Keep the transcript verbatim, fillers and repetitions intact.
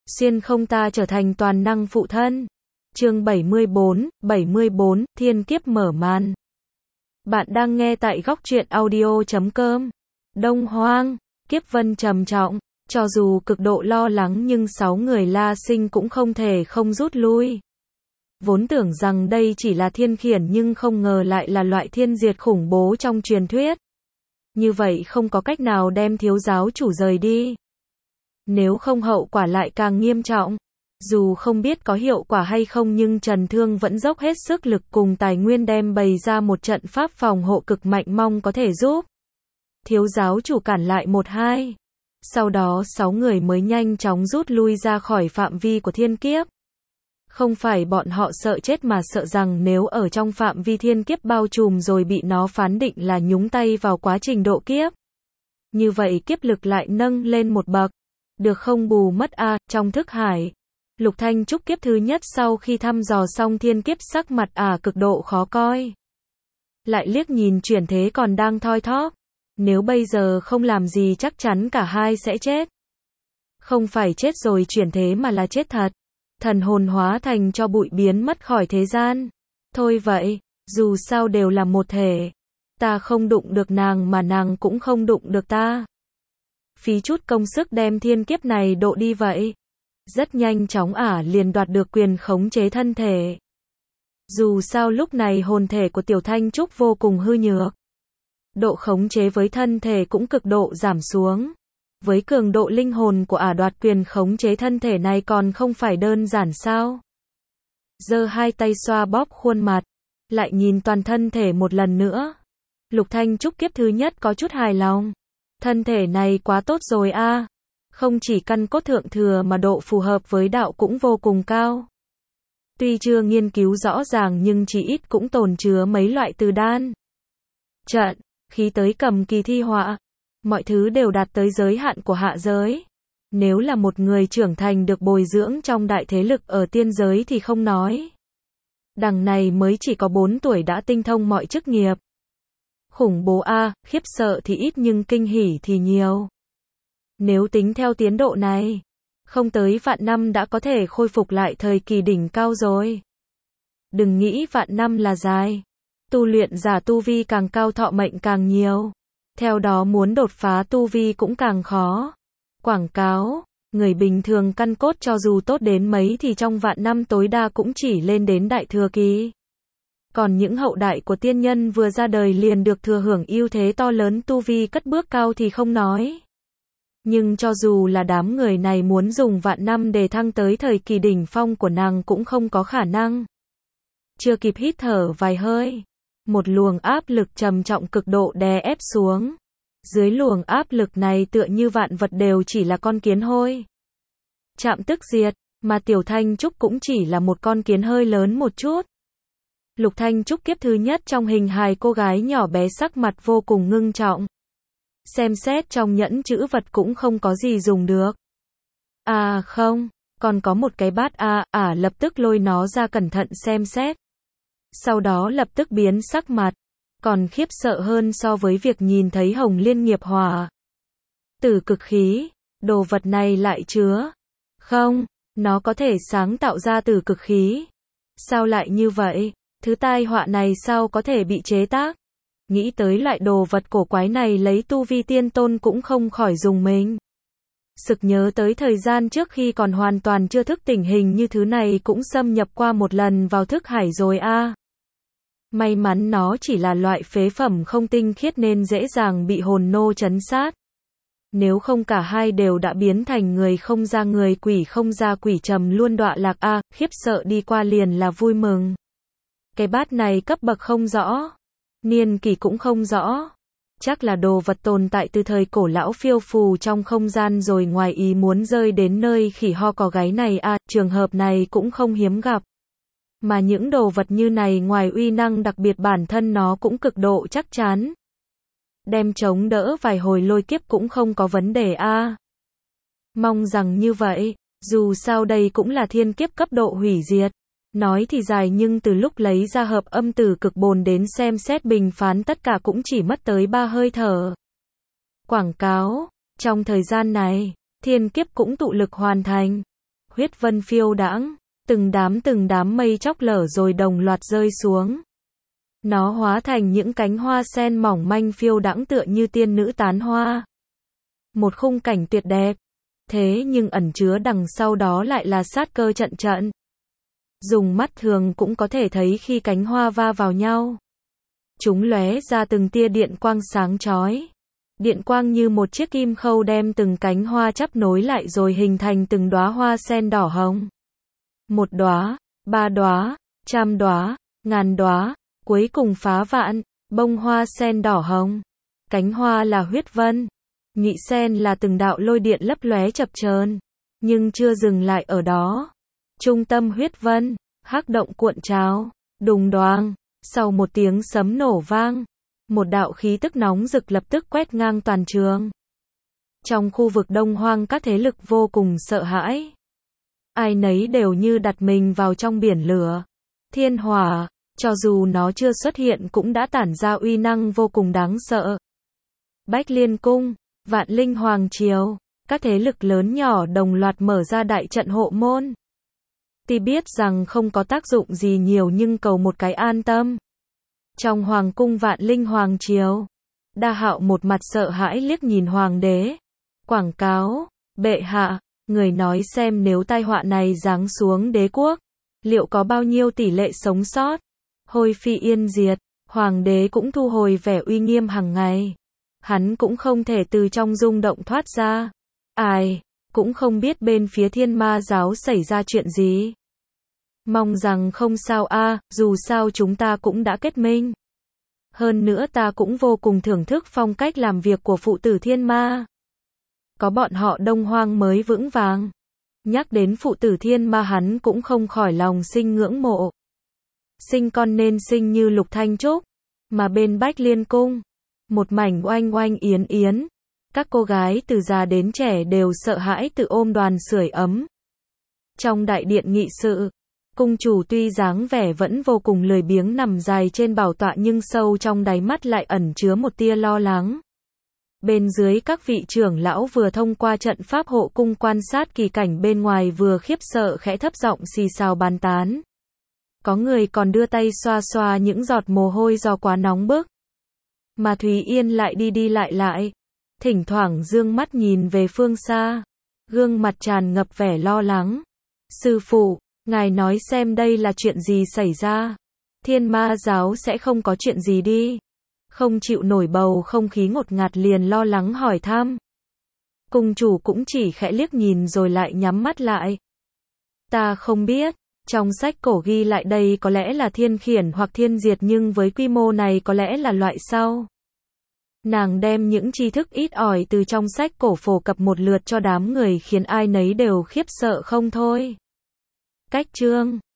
Xuyên không ta trở thành toàn năng phụ thân. Chương bảy mươi bốn, bảy mươi bốn, thiên kiếp mở màn. Bạn đang nghe tại góc truyện audio chấm com. Đông Hoang, kiếp vân trầm trọng, cho dù cực độ lo lắng nhưng sáu người La Sinh cũng không thể không rút lui. Vốn tưởng rằng đây chỉ là thiên khiển nhưng không ngờ lại là loại thiên diệt khủng bố trong truyền thuyết. Như vậy không có cách nào đem thiếu giáo chủ rời đi. Nếu không hậu quả lại càng nghiêm trọng. Dù không biết có hiệu quả hay không nhưng Trần Thương vẫn dốc hết sức lực cùng tài nguyên đem bày ra một trận pháp phòng hộ cực mạnh mong có thể giúp thiếu giáo chủ cản lại một hai. Sau đó sáu người mới nhanh chóng rút lui ra khỏi phạm vi của thiên kiếp. Không phải bọn họ sợ chết mà sợ rằng nếu ở trong phạm vi thiên kiếp bao trùm rồi bị nó phán định là nhúng tay vào quá trình độ kiếp. Như vậy kiếp lực lại nâng lên một bậc. Được không bù mất a, à, trong thức hải. Lục Thanh Trúc kiếp thứ nhất sau khi thăm dò xong thiên kiếp sắc mặt ả à, cực độ khó coi. Lại liếc nhìn chuyển thế còn đang thoi thóp. Nếu bây giờ không làm gì chắc chắn cả hai sẽ chết. Không phải chết rồi chuyển thế mà là chết thật. Thần hồn hóa thành cho bụi biến mất khỏi thế gian. Thôi vậy, dù sao đều là một thể. Ta không đụng được nàng mà nàng cũng không đụng được ta. Phí chút công sức đem thiên kiếp này độ đi vậy. Rất nhanh chóng ả liền đoạt được quyền khống chế thân thể. Dù sao lúc này hồn thể của Tiểu Thanh Trúc vô cùng hư nhược. Độ khống chế với thân thể cũng cực độ giảm xuống. Với cường độ linh hồn của ả đoạt quyền khống chế thân thể này còn không phải đơn giản sao. Giơ hai tay xoa bóp khuôn mặt. Lại nhìn toàn thân thể một lần nữa. Lục Thanh Trúc kiếp thứ nhất có chút hài lòng. Thân thể này quá tốt rồi a. À. Không chỉ căn cốt thượng thừa mà độ phù hợp với đạo cũng vô cùng cao. Tuy chưa nghiên cứu rõ ràng nhưng chỉ ít cũng tồn chứa mấy loại từ đan. Trận, khí tới cầm kỳ thi họa. Mọi thứ đều đạt tới giới hạn của hạ giới. Nếu là một người trưởng thành được bồi dưỡng trong đại thế lực ở tiên giới thì không nói. Đằng này mới chỉ có bốn tuổi đã tinh thông mọi chức nghiệp. Khủng bố a, à, khiếp sợ thì ít nhưng kinh hỉ thì nhiều. Nếu tính theo tiến độ này, không tới vạn năm đã có thể khôi phục lại thời kỳ đỉnh cao rồi. Đừng nghĩ vạn năm là dài. Tu luyện giả tu vi càng cao thọ mệnh càng nhiều. Theo đó muốn đột phá tu vi cũng càng khó. Quảng cáo, người bình thường căn cốt cho dù tốt đến mấy thì trong vạn năm tối đa cũng chỉ lên đến đại thừa kỳ. Còn những hậu đại của tiên nhân vừa ra đời liền được thừa hưởng ưu thế to lớn tu vi cất bước cao thì không nói. Nhưng cho dù là đám người này muốn dùng vạn năm để thăng tới thời kỳ đỉnh phong của nàng cũng không có khả năng. Chưa kịp hít thở vài hơi, một luồng áp lực trầm trọng cực độ đè ép xuống. Dưới luồng áp lực này tựa như vạn vật đều chỉ là con kiến hôi. Chạm tức diệt, mà Tiểu Thanh Trúc cũng chỉ là một con kiến hơi lớn một chút. Lục Thanh Trúc kiếp thứ nhất trong hình hài cô gái nhỏ bé sắc mặt vô cùng ngưng trọng. Xem xét trong nhẫn chữ vật cũng không có gì dùng được. À không, còn có một cái bát a, à, à lập tức lôi nó ra cẩn thận xem xét. Sau đó lập tức biến sắc mặt, còn khiếp sợ hơn so với việc nhìn thấy hồng liên nghiệp hỏa. Tử cực khí, đồ vật này lại chứa. Không, nó có thể sáng tạo ra tử cực khí. Sao lại như vậy? Thứ tai họa này sao có thể bị chế tác? Nghĩ tới loại đồ vật cổ quái này lấy tu vi tiên tôn cũng không khỏi dùng mình. Sực nhớ tới thời gian trước khi còn hoàn toàn chưa thức tỉnh hình như thứ này cũng xâm nhập qua một lần vào thức hải rồi a. À. May mắn nó chỉ là loại phế phẩm không tinh khiết nên dễ dàng bị hồn nô trấn sát. Nếu không cả hai đều đã biến thành người không ra người quỷ không ra quỷ trầm luôn đọa lạc a, à, khiếp sợ đi qua liền là vui mừng. Cái bát này cấp bậc không rõ. Niên kỳ cũng không rõ. Chắc là đồ vật tồn tại từ thời cổ lão phiêu phù trong không gian rồi ngoài ý muốn rơi đến nơi khỉ ho có gáy này à, trường hợp này cũng không hiếm gặp. Mà những đồ vật như này ngoài uy năng đặc biệt bản thân nó cũng cực độ chắc chắn. Đem chống đỡ vài hồi lôi kiếp cũng không có vấn đề a. À. Mong rằng như vậy, dù sao đây cũng là thiên kiếp cấp độ hủy diệt. Nói thì dài nhưng từ lúc lấy ra hợp âm tử cực bồn đến xem xét bình phán tất cả cũng chỉ mất tới ba hơi thở. Quảng cáo, trong thời gian này, thiên kiếp cũng tụ lực hoàn thành. huyết vân phiêu đãng, từng đám từng đám mây chóc lở rồi đồng loạt rơi xuống. Nó hóa thành những cánh hoa sen mỏng manh phiêu đãng tựa như tiên nữ tán hoa. Một khung cảnh tuyệt đẹp. Thế nhưng ẩn chứa đằng sau đó lại là sát cơ trận trận. Dùng mắt thường cũng có thể thấy khi cánh hoa va vào nhau. Chúng lóe ra từng tia điện quang sáng chói. Điện quang như một chiếc kim khâu đem từng cánh hoa chắp nối lại rồi hình thành từng đóa hoa sen đỏ hồng. Một đóa, ba đóa, trăm đóa, ngàn đóa, cuối cùng phá vạn, bông hoa sen đỏ hồng. Cánh hoa là huyết vân, nhụy sen là từng đạo lôi điện lấp lóe chập chờn, nhưng chưa dừng lại ở đó. Trung tâm huyết vân, hắc động cuộn trào, đùng đoàng, sau một tiếng sấm nổ vang, một đạo khí tức nóng rực lập tức quét ngang toàn trường. Trong khu vực Đông Hoang các thế lực vô cùng sợ hãi. Ai nấy đều như đặt mình vào trong biển lửa. Thiên hỏa, cho dù nó chưa xuất hiện cũng đã tản ra uy năng vô cùng đáng sợ. Bách Liên Cung, Vạn Linh Hoàng Triều, các thế lực lớn nhỏ đồng loạt mở ra đại trận hộ môn. Tuy biết rằng không có tác dụng gì nhiều nhưng cầu một cái an tâm. Trong Hoàng cung Vạn Linh Hoàng Triều, Đa Hạo một mặt sợ hãi liếc nhìn Hoàng đế. Quảng cáo, bệ hạ, người nói xem nếu tai họa này giáng xuống đế quốc, liệu có bao nhiêu tỷ lệ sống sót? Hồi phi yên diệt, Hoàng đế cũng thu hồi vẻ uy nghiêm hàng ngày. Hắn cũng không thể từ trong rung động thoát ra. Ai, cũng không biết bên phía Thiên Ma giáo xảy ra chuyện gì. Mong rằng không sao a, dù sao chúng ta cũng đã kết minh. Hơn nữa ta cũng vô cùng thưởng thức phong cách làm việc của phụ tử Thiên Ma. Có bọn họ Đông Hoang mới vững vàng. Nhắc đến phụ tử Thiên Ma hắn cũng không khỏi lòng sinh ngưỡng mộ. Sinh con nên sinh như Lục Thanh Trúc, mà bên Bách Liên Cung, một mảnh oanh oanh yến yến. Các cô gái từ già đến trẻ đều sợ hãi tự ôm đoàn sưởi ấm. Trong đại điện nghị sự, cung chủ tuy dáng vẻ vẫn vô cùng lười biếng nằm dài trên bảo tọa nhưng sâu trong đáy mắt lại ẩn chứa một tia lo lắng. Bên dưới các vị trưởng lão vừa thông qua trận pháp hộ cung quan sát kỳ cảnh bên ngoài vừa khiếp sợ khẽ thấp giọng xì xào bàn tán. Có người còn đưa tay xoa xoa những giọt mồ hôi do quá nóng bức. Mà Thúy Yên lại đi đi lại lại, thỉnh thoảng dương mắt nhìn về phương xa, gương mặt tràn ngập vẻ lo lắng. Sư phụ, ngài nói xem đây là chuyện gì xảy ra? Thiên Ma giáo sẽ không có chuyện gì đi? Không chịu nổi bầu không khí ngột ngạt liền lo lắng hỏi thăm. Cung chủ cũng chỉ khẽ liếc nhìn rồi lại nhắm mắt lại. Ta không biết, trong sách cổ ghi lại đây có lẽ là thiên khiển hoặc thiên diệt nhưng với quy mô này có lẽ là loại sau. Nàng đem những tri thức ít ỏi từ trong sách cổ phổ cập một lượt cho đám người khiến ai nấy đều khiếp sợ không thôi. Cách chương